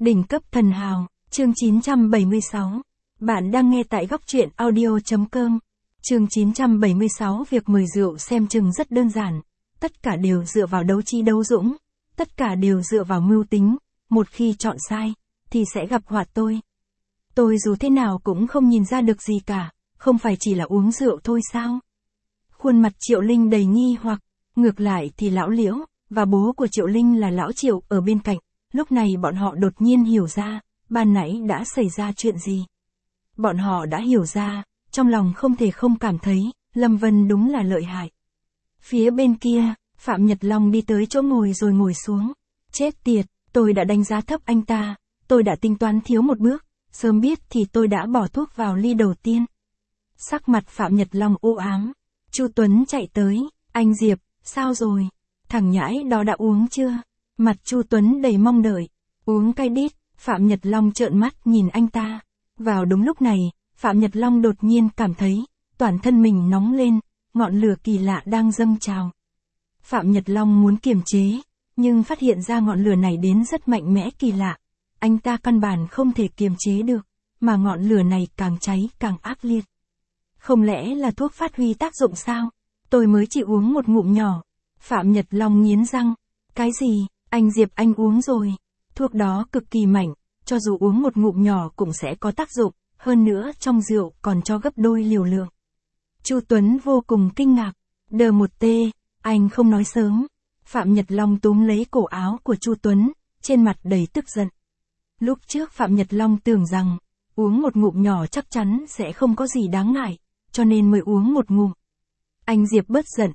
Đỉnh cấp thần hào, chương 976. Bạn đang nghe tại góc truyện audio.com. Chương 976. Việc mời rượu xem chừng rất đơn giản. Tất cả đều dựa vào đấu trí đấu dũng. Tất cả đều dựa vào mưu tính. Một khi chọn sai, thì sẽ gặp họa tôi. Tôi dù thế nào cũng không nhìn ra được gì cả. Không phải chỉ là uống rượu thôi sao? Khuôn mặt Triệu Linh đầy nghi hoặc. Ngược lại thì lão Liễu và bố của Triệu Linh là lão Triệu ở bên cạnh. Lúc này bọn họ đột nhiên hiểu ra, ban nãy đã xảy ra chuyện gì. Bọn họ đã hiểu ra, trong lòng không thể không cảm thấy, Lâm Vân đúng là lợi hại. Phía bên kia, Phạm Nhật Long đi tới chỗ ngồi rồi ngồi xuống. Chết tiệt, tôi đã đánh giá thấp anh ta, tôi đã tính toán thiếu một bước, sớm biết thì tôi đã bỏ thuốc vào ly đầu tiên. Sắc mặt Phạm Nhật Long u ám. Chu Tuấn chạy tới, anh Diệp, sao rồi? Thằng nhãi đó đã uống chưa? Mặt Chu Tuấn đầy mong đợi. Uống cay đít, Phạm Nhật Long trợn mắt nhìn anh ta. Vào đúng lúc này, Phạm Nhật Long đột nhiên cảm thấy, toàn thân mình nóng lên, ngọn lửa kỳ lạ đang dâng trào. Phạm Nhật Long muốn kiềm chế, nhưng phát hiện ra ngọn lửa này đến rất mạnh mẽ kỳ lạ. Anh ta căn bản không thể kiềm chế được, mà ngọn lửa này càng cháy càng ác liệt. Không lẽ là thuốc phát huy tác dụng sao? Tôi mới chỉ uống một ngụm nhỏ. Phạm Nhật Long nghiến răng. Cái gì? Anh Diệp anh uống rồi. Thuốc đó cực kỳ mạnh, cho dù uống một ngụm nhỏ cũng sẽ có tác dụng, hơn nữa trong rượu còn cho gấp đôi liều lượng. Chu Tuấn vô cùng kinh ngạc. Đờ một tê, anh không nói sớm. Phạm Nhật Long túm lấy cổ áo của Chu Tuấn, trên mặt đầy tức giận. Lúc trước Phạm Nhật Long tưởng rằng, uống một ngụm nhỏ chắc chắn sẽ không có gì đáng ngại, cho nên mới uống một ngụm. Anh Diệp bớt giận,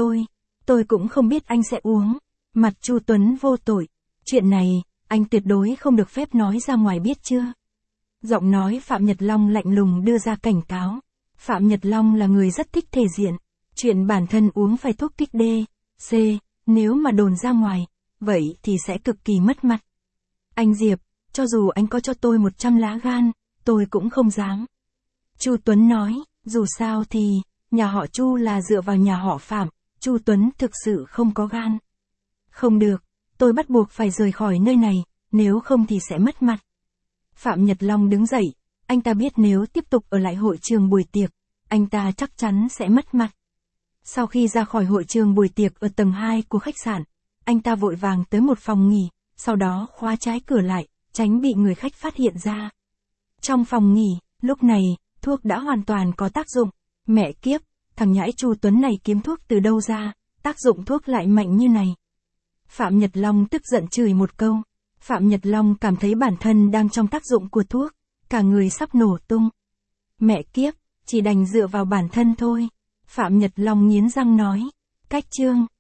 tôi cũng không biết anh sẽ uống. Mặt Chu Tuấn vô tội. Chuyện này, anh tuyệt đối không được phép nói ra ngoài biết chưa? Giọng nói Phạm Nhật Long lạnh lùng đưa ra cảnh cáo. Phạm Nhật Long là người rất thích thể diện. Chuyện bản thân uống phải thuốc kích D, C, nếu mà đồn ra ngoài, vậy thì sẽ cực kỳ mất mặt. Anh Diệp, cho dù anh có cho tôi 100 lá gan, tôi cũng không dám. Chu Tuấn nói, dù sao thì, nhà họ Chu là dựa vào nhà họ Phạm, Chu Tuấn thực sự không có gan. Không được, tôi bắt buộc phải rời khỏi nơi này, nếu không thì sẽ mất mặt. Phạm Nhật Long đứng dậy, anh ta biết nếu tiếp tục ở lại hội trường buổi tiệc, anh ta chắc chắn sẽ mất mặt. Sau khi ra khỏi hội trường buổi tiệc ở tầng 2 của khách sạn, anh ta vội vàng tới một phòng nghỉ, sau đó khóa trái cửa lại, tránh bị người khách phát hiện ra. Trong phòng nghỉ, lúc này, thuốc đã hoàn toàn có tác dụng. Mẹ kiếp, thằng nhãi Chu Tuấn này kiếm thuốc từ đâu ra, tác dụng thuốc lại mạnh như này. Phạm Nhật Long tức giận chửi một câu. Phạm Nhật Long cảm thấy bản thân đang trong tác dụng của thuốc, cả người sắp nổ tung. Mẹ kiếp, chỉ đành dựa vào bản thân thôi. Phạm Nhật Long nghiến răng nói. Cách chương,